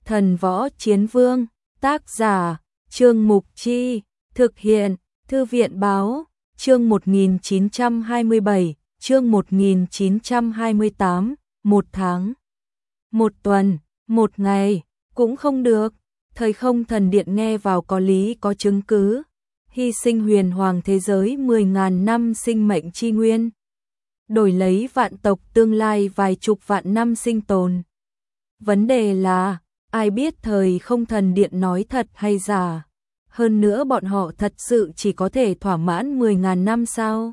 Thần Võ Chiến Vương, tác giả, Trương Mục Chi, thực hiện, Thư viện Báo, chương 1927, chương 1928, một tháng, một tuần, một ngày, cũng không được. Thời không thần điện nghe vào có lý có chứng cứ, hy sinh huyền hoàng thế giới 10.000 năm sinh mệnh chi nguyên, đổi lấy vạn tộc tương lai vài chục vạn năm sinh tồn. Vấn đề là, ai biết thời không thần điện nói thật hay giả? Hơn nữa bọn họ thật sự chỉ có thể thỏa mãn 10.000 năm sao?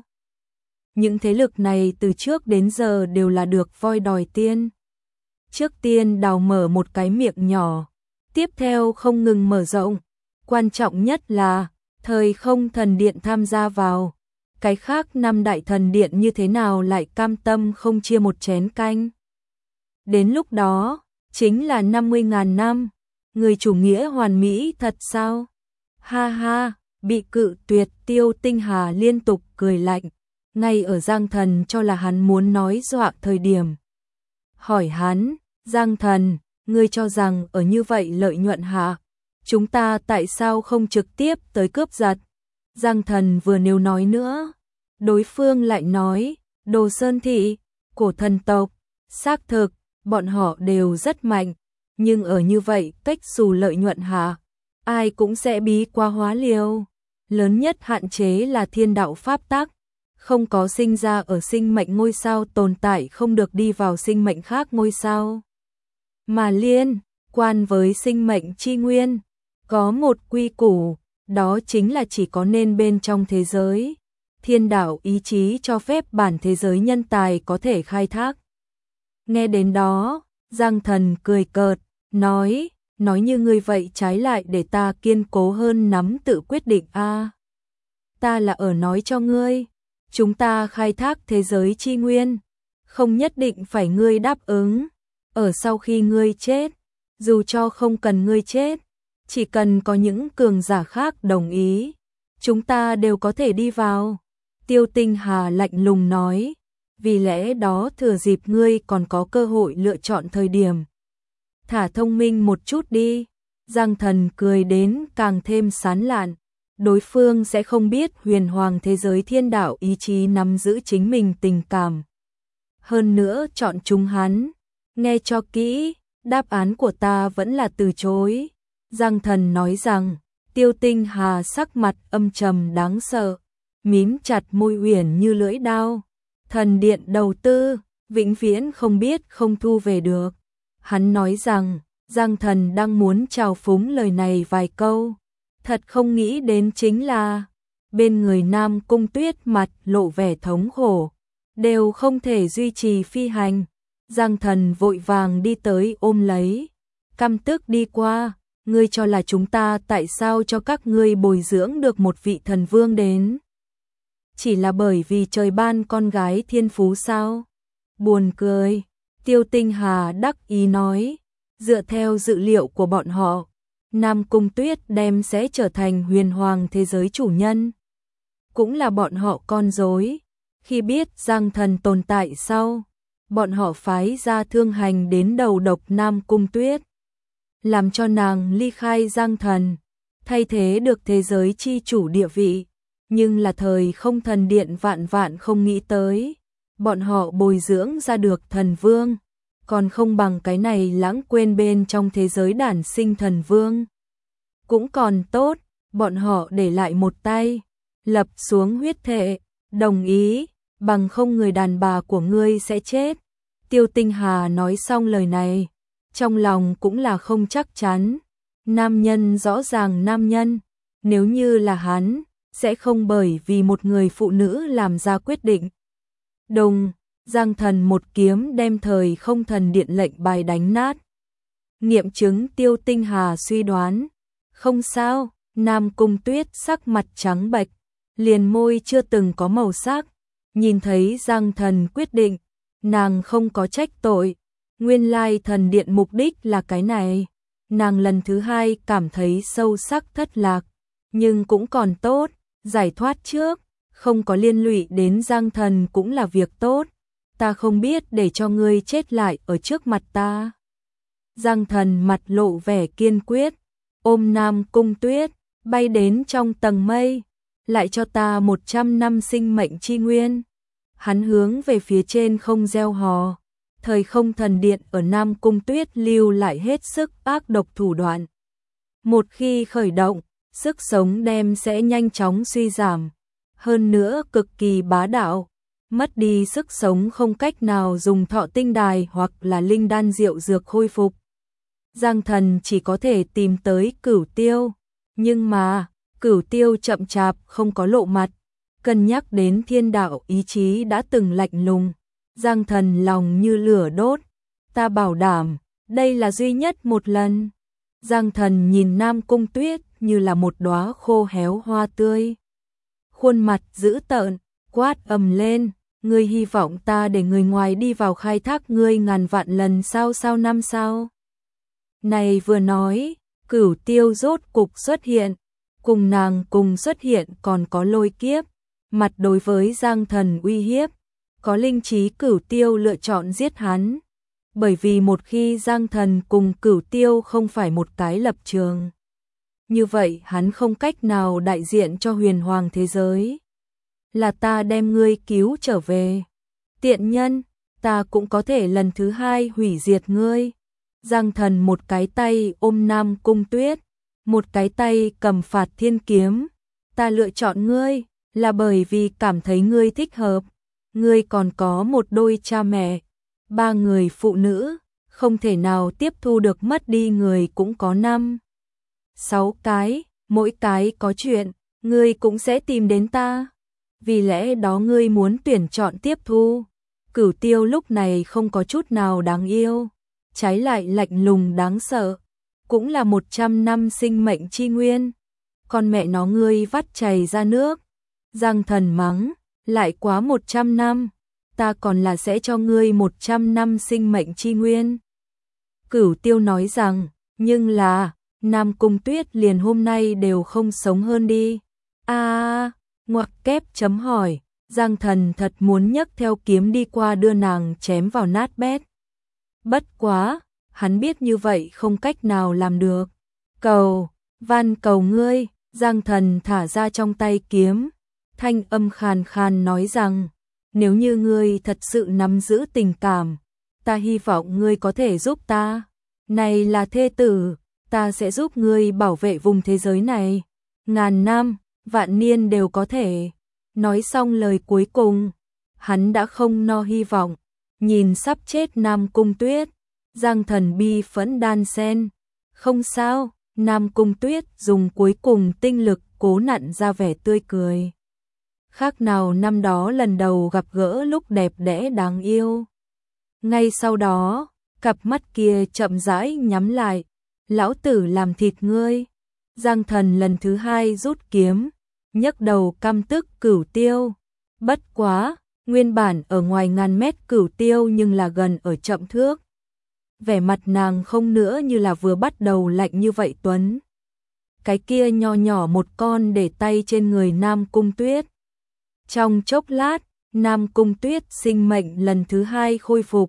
Những thế lực này từ trước đến giờ đều là được voi đòi tiên. Trước tiên đào mở một cái miệng nhỏ, tiếp theo không ngừng mở rộng. Quan trọng nhất là, thời không thần điện tham gia vào. Cái khác năm đại thần điện như thế nào lại cam tâm không chia một chén canh? Đến lúc đó, chính là 50.000 năm. Người chủ nghĩa hoàn mỹ thật sao? Ha ha, bị cự tuyệt Tiêu Tinh Hà liên tục cười lạnh. Ngay ở Giang Thần cho là hắn muốn nói dọa thời điểm. Hỏi hắn, Giang Thần, ngươi cho rằng ở như vậy lợi nhuận hạ, chúng ta tại sao không trực tiếp tới cướp giật? Giang Thần vừa nếu nói nữa, đối phương lại nói, Đồ Sơn Thị, cổ thần tộc, xác thực, bọn họ đều rất mạnh, nhưng ở như vậy cách xù lợi nhuận hạ, ai cũng sẽ bí quá hóa liều. Lớn nhất hạn chế là thiên đạo pháp tắc, không có sinh ra ở sinh mệnh ngôi sao tồn tại không được đi vào sinh mệnh khác ngôi sao. Mà liên quan với sinh mệnh chi nguyên, có một quy củ, đó chính là chỉ có nên bên trong thế giới. Thiên đạo ý chí cho phép bản thế giới nhân tài có thể khai thác. Nghe đến đó, Giang Thần cười cợt, nói như ngươi vậy trái lại để ta kiên cố hơn nắm tự quyết định a. Ta là ở nói cho ngươi, chúng ta khai thác thế giới chi nguyên, không nhất định phải ngươi đáp ứng. Ở sau khi ngươi chết, dù cho không cần ngươi chết, chỉ cần có những cường giả khác đồng ý, chúng ta đều có thể đi vào. Tiêu Tinh Hà lạnh lùng nói, vì lẽ đó thừa dịp ngươi còn có cơ hội lựa chọn thời điểm, thả thông minh một chút đi. Giang Thần cười đến càng thêm sán lạn, đối phương sẽ không biết huyền hoàng thế giới thiên đạo ý chí nắm giữ chính mình tình cảm. Hơn nữa chọn chúng hắn, nghe cho kỹ, đáp án của ta vẫn là từ chối. Giang Thần nói rằng, Tiêu Tinh Hà sắc mặt âm trầm đáng sợ, mím chặt môi uyển như lưỡi dao. Thần điện đầu tư, vĩnh viễn không biết không thu về được. Hắn nói rằng, Giang Thần đang muốn trào phúng lời này vài câu. Thật không nghĩ đến chính là, bên người Nam Cung Tuyết mặt lộ vẻ thống khổ, đều không thể duy trì phi hành. Giang Thần vội vàng đi tới ôm lấy, căm tức đi qua, ngươi cho là chúng ta tại sao cho các ngươi bồi dưỡng được một vị thần vương đến? Chỉ là bởi vì trời ban con gái thiên phú sao? Buồn cười. Tiêu Tinh Hà đắc ý nói, dựa theo dự liệu của bọn họ, Nam Cung Tuyết đem sẽ trở thành huyền hoàng thế giới chủ nhân. Cũng là bọn họ con rối. Khi biết Giang Thần tồn tại sau, bọn họ phái ra thương hành đến đầu độc Nam Cung Tuyết, làm cho nàng ly khai Giang Thần, thay thế được thế giới chi chủ địa vị. Nhưng là thời không thần điện vạn vạn không nghĩ tới, bọn họ bồi dưỡng ra được thần vương, còn không bằng cái này lãng quên bên trong thế giới đản sinh thần vương. Cũng còn tốt, bọn họ để lại một tay, lập xuống huyết thệ, đồng ý, bằng không người đàn bà của ngươi sẽ chết. Tiêu Tinh Hà nói xong lời này, trong lòng cũng là không chắc chắn. Nam nhân rõ ràng nam nhân, nếu như là hắn, sẽ không bởi vì một người phụ nữ làm ra quyết định. Đùng, Giang Thần một kiếm đem thời không thần điện lệnh bài đánh nát. Nghiệm chứng Tiêu Tinh Hà suy đoán. Không sao, Nam Cung Tuyết sắc mặt trắng bệch, liền môi chưa từng có màu sắc. Nhìn thấy Giang Thần quyết định, nàng không có trách tội. Nguyên lai thần điện mục đích là cái này. Nàng lần thứ hai cảm thấy sâu sắc thất lạc, nhưng cũng còn tốt, giải thoát trước, không có liên lụy đến Giang Thần cũng là việc tốt. Ta không biết để cho ngươi chết lại ở trước mặt ta. Giang Thần mặt lộ vẻ kiên quyết, ôm Nam Cung Tuyết, bay đến trong tầng mây, lại cho ta 100 năm sinh mệnh chi nguyên. Hắn hướng về phía trên không gieo hò, thời không thần điện ở Nam Cung Tuyết lưu lại hết sức ác độc thủ đoạn. Một khi khởi động, sức sống đem sẽ nhanh chóng suy giảm, hơn nữa cực kỳ bá đạo, mất đi sức sống không cách nào dùng thọ tinh đài hoặc là linh đan diệu dược khôi phục. Giang Thần chỉ có thể tìm tới Cửu Tiêu, nhưng mà Cửu Tiêu chậm chạp không có lộ mặt, cân nhắc đến thiên đạo ý chí đã từng lạnh lùng. Giang Thần lòng như lửa đốt, ta bảo đảm, đây là duy nhất một lần. Giang Thần nhìn Nam Cung Tuyết như là một đóa khô héo hoa tươi. Khuôn mặt dữ tợn, quát ầm lên, ngươi hy vọng ta để người ngoài đi vào khai thác ngươi ngàn vạn lần sao năm sao? Này vừa nói, Cửu Tiêu rốt cục xuất hiện, cùng nàng cùng xuất hiện còn có Lôi Kiếp, mặt đối với Giang Thần uy hiếp. Có linh trí Cửu Tiêu lựa chọn giết hắn, bởi vì một khi Giang Thần cùng Cửu Tiêu không phải một cái lập trường, như vậy hắn không cách nào đại diện cho huyền hoàng thế giới. Là ta đem ngươi cứu trở về. Tiện nhân, ta cũng có thể lần thứ hai hủy diệt ngươi. Giang Thần một cái tay ôm Nam Cung Tuyết, một cái tay cầm Phạt Thiên Kiếm. Ta lựa chọn ngươi là bởi vì cảm thấy ngươi thích hợp. Ngươi còn có một đôi cha mẹ, 3 người phụ nữ, không thể nào tiếp thu được mất đi người cũng có 5, 6 cái, mỗi cái có chuyện, ngươi cũng sẽ tìm đến ta. Vì lẽ đó ngươi muốn tuyển chọn tiếp thu. Cửu Tiêu lúc này không có chút nào đáng yêu, trái lại lạnh lùng đáng sợ, cũng là 100 năm sinh mệnh chi nguyên. Con mẹ nó ngươi vắt chảy ra nước. Giang Thần mắng, lại quá 100 năm, ta còn là sẽ cho ngươi 100 năm sinh mệnh chi nguyên. Cửu Tiêu nói rằng, nhưng là, Nam Cung Tuyết liền hôm nay đều không sống hơn đi. Ngoặc kép chấm hỏi, Giang Thần thật muốn nhấc theo kiếm đi qua đưa nàng chém vào nát bét. Bất quá, hắn biết như vậy không cách nào làm được. Van cầu ngươi, Giang Thần thả ra trong tay kiếm, thanh âm khàn khàn nói rằng, nếu như ngươi thật sự nắm giữ tình cảm, ta hy vọng ngươi có thể giúp ta. Này là thê tử, ta sẽ giúp ngươi bảo vệ vùng thế giới này. Ngàn năm, vạn niên đều có thể. Nói xong lời cuối cùng, hắn đã không no hy vọng, nhìn sắp chết Nam Cung Tuyết, Giang Thần bi phẫn đan sen. Không sao, Nam Cung Tuyết dùng cuối cùng tinh lực cố nặn ra vẻ tươi cười. Khác nào năm đó lần đầu gặp gỡ lúc đẹp đẽ đáng yêu. Ngay sau đó, cặp mắt kia chậm rãi nhắm lại, lão tử làm thịt ngươi. Giang Thần lần thứ hai rút kiếm, nhấc đầu căm tức Cửu Tiêu. Bất quá, nguyên bản ở ngoài ngàn mét Cửu Tiêu nhưng là gần ở chậm thước. Vẻ mặt nàng không nữa như là vừa bắt đầu lạnh như vậy Tuấn. Cái kia nho nhỏ một con để tay trên người Nam Cung Tuyết. Trong chốc lát, Nam Cung Tuyết sinh mệnh lần thứ hai khôi phục.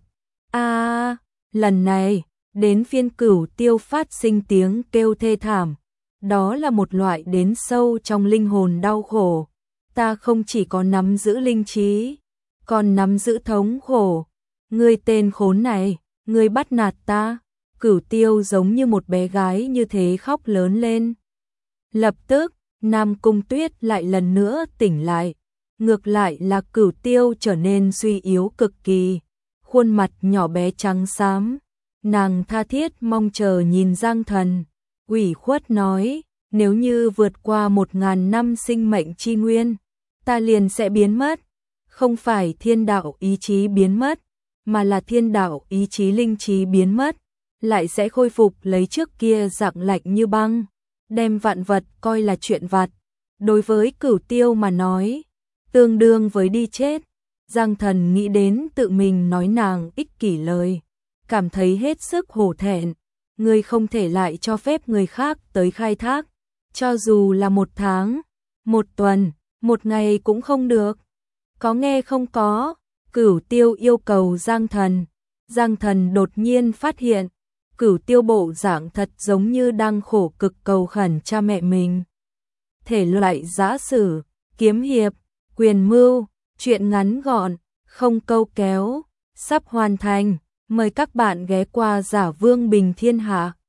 Lần này, đến phiên Cửu Tiêu phát sinh tiếng kêu thê thảm. Đó là một loại đến sâu trong linh hồn đau khổ. Ta không chỉ có nắm giữ linh trí, còn nắm giữ thống khổ. Ngươi tên khốn này, ngươi bắt nạt ta. Cửu Tiêu giống như một bé gái như thế khóc lớn lên. Lập tức, Nam Cung Tuyết lại lần nữa tỉnh lại. Ngược lại là Cửu Tiêu trở nên suy yếu cực kỳ, khuôn mặt nhỏ bé trắng xám. Nàng tha thiết mong chờ nhìn Giang Thần, ủy khuất nói, nếu như vượt qua 1000 năm sinh mệnh chi nguyên, ta liền sẽ biến mất. Không phải thiên đạo ý chí biến mất, mà là thiên đạo ý chí linh trí biến mất, lại sẽ khôi phục lấy trước kia dạng lạnh như băng, đem vạn vật coi là chuyện vặt. Đối với Cửu Tiêu mà nói, tương đương với đi chết. Giang Thần nghĩ đến tự mình nói nàng ích kỷ lời, cảm thấy hết sức hổ thẹn. Ngươi không thể lại cho phép người khác tới khai thác, cho dù là 1 tháng, 1 tuần, 1 ngày cũng không được. Có nghe không có? Cửu Tiêu yêu cầu Giang Thần. Giang Thần đột nhiên phát hiện, Cửu Tiêu bộ dạng thật giống như đang khổ cực cầu khẩn cha mẹ mình. Thể loại giã sử, kiếm hiệp, quyền mưu, truyện ngắn gọn, không câu kéo, sắp hoàn thành. Mời các bạn ghé qua Giả Vương Bình Thiên Hạ.